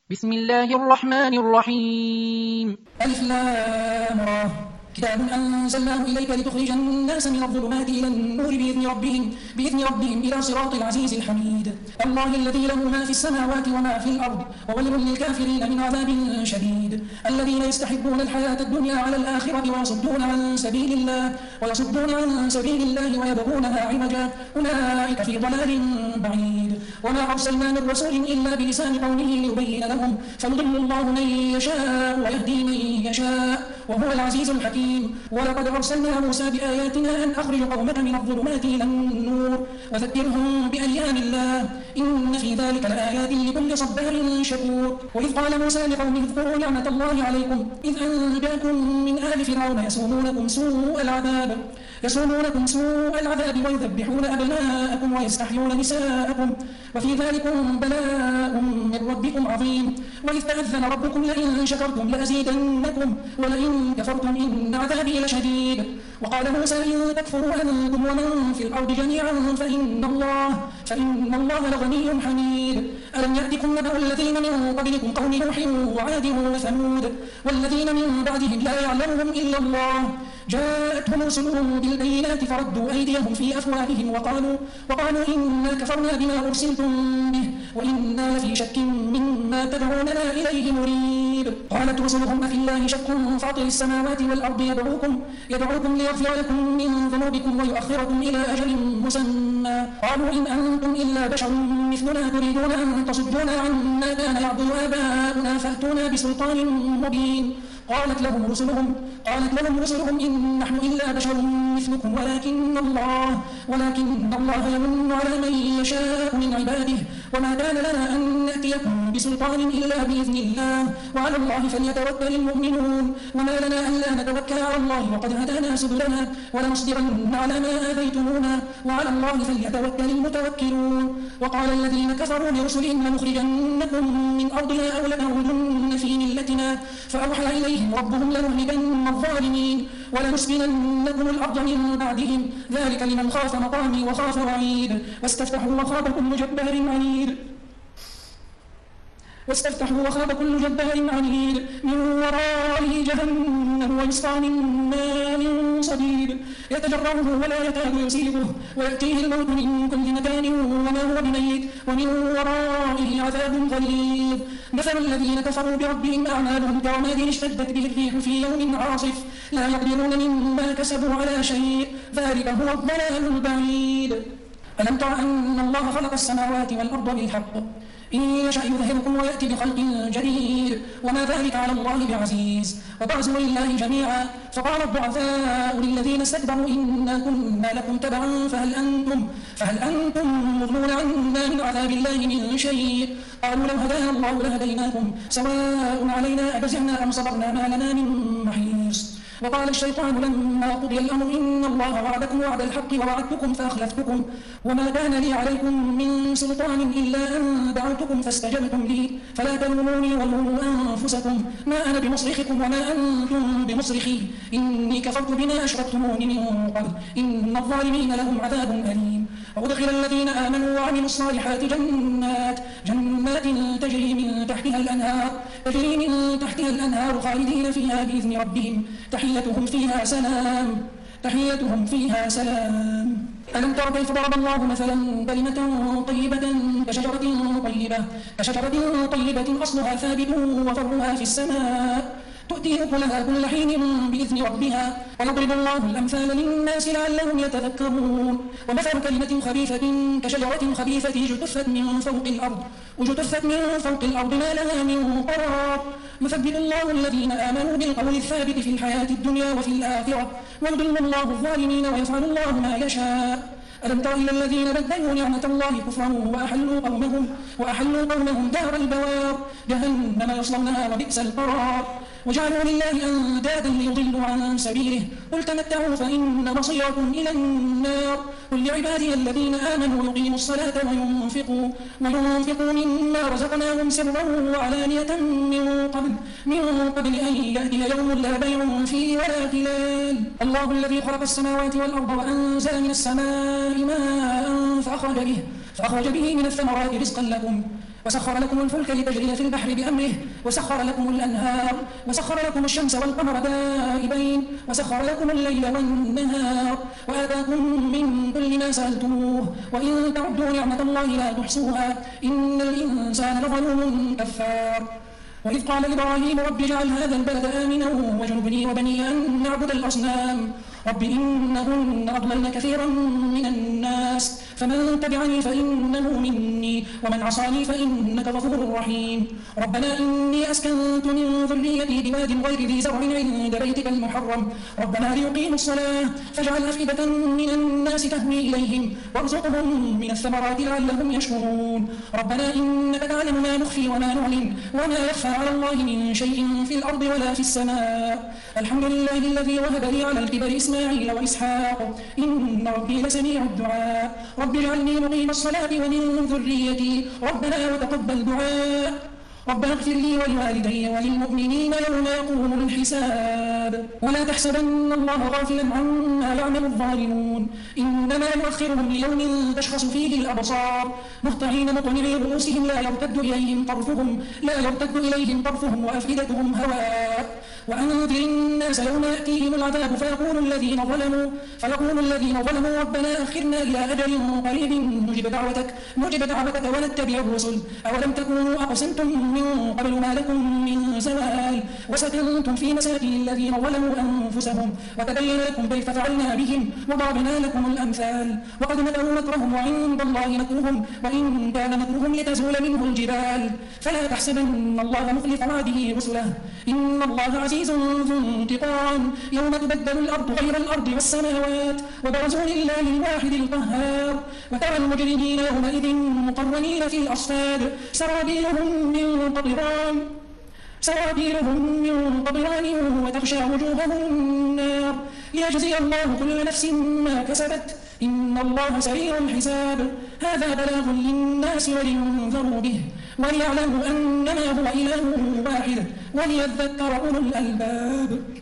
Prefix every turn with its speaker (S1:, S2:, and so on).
S1: بسم الله الرحمن الرحيم.
S2: ألف لام را كتاب أنزلناه إليك لتخرج الناس من الظلمات إلى النور بإذن ربهم إلى صراط العزيز الحميد. الله الذي له ما في السماوات وما في الأرض وويل للكافرين من عذاب شديد. الذين يستحبون الحياة الدنيا على الآخرة ويصدون عن سبيل الله ويبغونها عوجا أولئك في ضلال بعيد. وما أرسلنا من رسول إلا بلسان قومه ليبين لهم فيضل الله من يشاء ويهدي من يشاء وهو العزيز الحكيم. ولقد أرسلنا موسى بآياتنا أن أخرج قومك من الظلمات إلى النور وذكرهم بأيام الله إن في ذلك لآيات لكل صبار شكور. وإذ قال موسى لقومه اذكروا نعمة الله عليكم إذ أنجاكم من آل فرعون يسومونكم سوء العذاب ويذبحون أبناءكم ويستحيون نساءكم وفي ذلكم بلاء من ربكم عظيم. وإذ تأذن ربكم لئن شكرتم لأزيدنكم ولئن كفرتم إن عذابي لشديد. وقال موسى إن تكفروا أنتم ومن في الأرض جميعا فإن الله لغني حميد. ألم يأتكم نبأ الذين من قبلكم قوم نوح وعاد وثمود والذين من بعدهم لا يعلمهم إلا الله جاءتهم رسلهم بالبينات فردوا أيديهم في أفواههم وقالوا إنا كفرنا بما أرسلتم به وإنا لفي شك مما تدعوننا إليه مريب. قالت رسلهم أفي الله شك فاطر السماوات والأرض يدعوكم ليغفر لكم من ذنوبكم ويؤخركم إلى أجل مسمى قالوا إن أنتم إلا بشر مثلنا تريدون أن تصدونا عما كان يعبد آباؤنا فأتونا بسلطان مبين. قالت لهم رسلهم إن نحن إلا بشر مثلكم ولكن الله يمن على من يشاء من عباده وما كان لنا أن نأتيكم بسلطان إلا بإذن الله وعلى الله فليتوكل المؤمنون. وما لنا ألا نتوكل على الله وقد هدانا سبلنا ولنصبرن على ما آذيتمونا وعلى الله فليتوكل المتوكلون. وقال الذين كفروا لرسلهم لنخرجنكم من أرضنا أو لتعودن في ملتنا فأوحى إليهم ربهم لنهلكن الظالمين ولنسكننكم الأرض من بعدهم ذلك لمن خاف مقامي وخاف وعيد. واستفتحوا وخاب كل جبار عنيد من ورائه جهنم ويسقى من ماء صديد يتجرعه ولا يكاد يصيبه ويأتيه الموت من كل مكان وما هو بميت ومن ورائه عذاب غليظ. مثل الذين كفروا بربهم أعمالهم كرماد اشتدت به الريح في يوم عاصف لا يقدرون مما كسبوا على شيء ذلك هو الضلال البعيد. ألم تر أن الله خلق السماوات والأرض بالحق إن يشأ يظهركم ويأتي بخلق جديد وما ذلك على الله بعزيز. وبرزوا لله جميعا فقال الضعفاء للذين استكبروا إنا كنا لكم تبعا فهل أنتم مغنون عنا من عذاب الله من شيء قالوا لو هدانا الله لهديناكم سواء علينا أجزعنا أم صبرنا ما لنا من محيص. وقال الشيطان لما قضي الأمر إن الله وعدكم وعد الحق ووعدتكم فأخلفتكم وما كان لي عليكم من سلطان إلا أن دعوتكم فاستجبتم لي فلا تلوموني ولوموا أنفسكم ما أنا بمصرخكم وما أنتم بمصرخي إني كفرت بما أشركتمون من قبل إن الظالمين لهم عذاب أليم. وأدخل الذين آمنوا وعملوا الصالحات جنات تجري من تحتها الأنهار خالدين فيها بإذن ربهم تحيتهم فيها سلام. ألم تر كيف ضرب الله مثلا كلمة طيبة كشجرة طيبة أصلها ثابت وفرعها في السماء تؤتي أكلها كل حين بإذن ربها ويضرب الله الأمثال للناس لعلهم يتذكرون. ومثل كلمة خبيثة كشجرة خبيثة اجتثت من فوق الأرض ما لها من قرار يثبت الله الذين آمنوا بالقول الثابت في الحياة الدنيا وفي الآخرة ويضل الله الظالمين ويفعل الله ما يشاء. ألم تر إلى الذين بدلوا نعمة الله كفرا وأحلوا قومهم دار البوار جهنم يصلونها وبئس القرار. وجعلوا لله أندادا ليضلوا عن سبيله قل تمتعوا فإن مصيركم إلى النار. قل لعبادي الذين آمنوا يقيموا الصلاة وينفقوا مما رزقناهم سرا وعلانية من قبل أن يأتي يوم لا بيع فيه ولا خلال. الله الذي خلق السماوات والأرض وأنزل من السماء ماء فأخرج به من الثمرات رزقا لكم وسخر لكم الفلك لتجري في البحر بأمره وسخر لكم الأنهار وسخر لكم الشمس والقمر دائبين وسخر لكم الليل والنهار وآتاكم من كل ما سألتموه وإن تعدوا نعمة الله لا تحصوها إن الإنسان لظلوم كفار. وإذ قال إبراهيم رب اجعل هذا البلد آمنا واجنبني وبني أن نعبد الأصنام رب إنهن أضللن كثيرا من الناس فمن تبعني فإنه مني ومن عصاني فإنك غفور رحيم. ربنا إني أسكنت من ذريتي بواد غير ذي زرع عند بيتك المحرم ربنا ليقيموا الصلاة فاجعل أفئدة من الناس تهوي إليهم وارزقهم من الثمرات لعلهم يشكرون. ربنا إنك تعلم ما نخفي وما نعلن وما يخفى على الله من شيء في الأرض ولا في السماء. الحمد لله الذي وهب لي على الكبر إسماعيل وإسحاق إن ربي لسميع الدعاء. رب اجعلني مقيم الصلاة ومن ذريتي ربنا وتقبل دعاء. ربنا اغفر لي ولوالدي وللمؤمنين يوم يقوم الحساب. ولا تحسبن الله غافلا عما يعمل الظالمون إنما يؤخرهم ليوم تشخص فيه الأبصار مهطعين مقنعي رؤوسهم لا يرتد إليهم طرفهم وأفئدتهم هواء. وأنذر الناس يوم يأتيهم العذاب فيقول الذين ظلموا ربنا أخرنا إلى أجل قريب نجب دعوتك ونتبع الرسل أولم تكونوا أقسمتم من قبل ما لكم من زوال وسكنتم في مساكن الذين ظلموا أنفسهم وتبين لكم كيف فعلنا بهم وضربنا لكم الأمثال. وقد مكروا مكرهم وعند الله مكرهم وإن كان مكرهم لتزول منه الجبال. فلا تحسبن الله مخلف وعده رسله إن الله عزيز ذو انتقام. يوم تبدل الأرض غير الأرض والسماوات وبرزوا لله الواحد القهار. وترى المجرمين يومئذ مقرنين في الأصفاد سرابيلهم من قطران وتغشى وجوههم النار ليجزي الله كل نفس ما كسبت إن الله سريع الحساب. هذا بلاغ للناس ولينذروا به وليعلموا أنما هو إله واحد وليذكر أولو الألباب.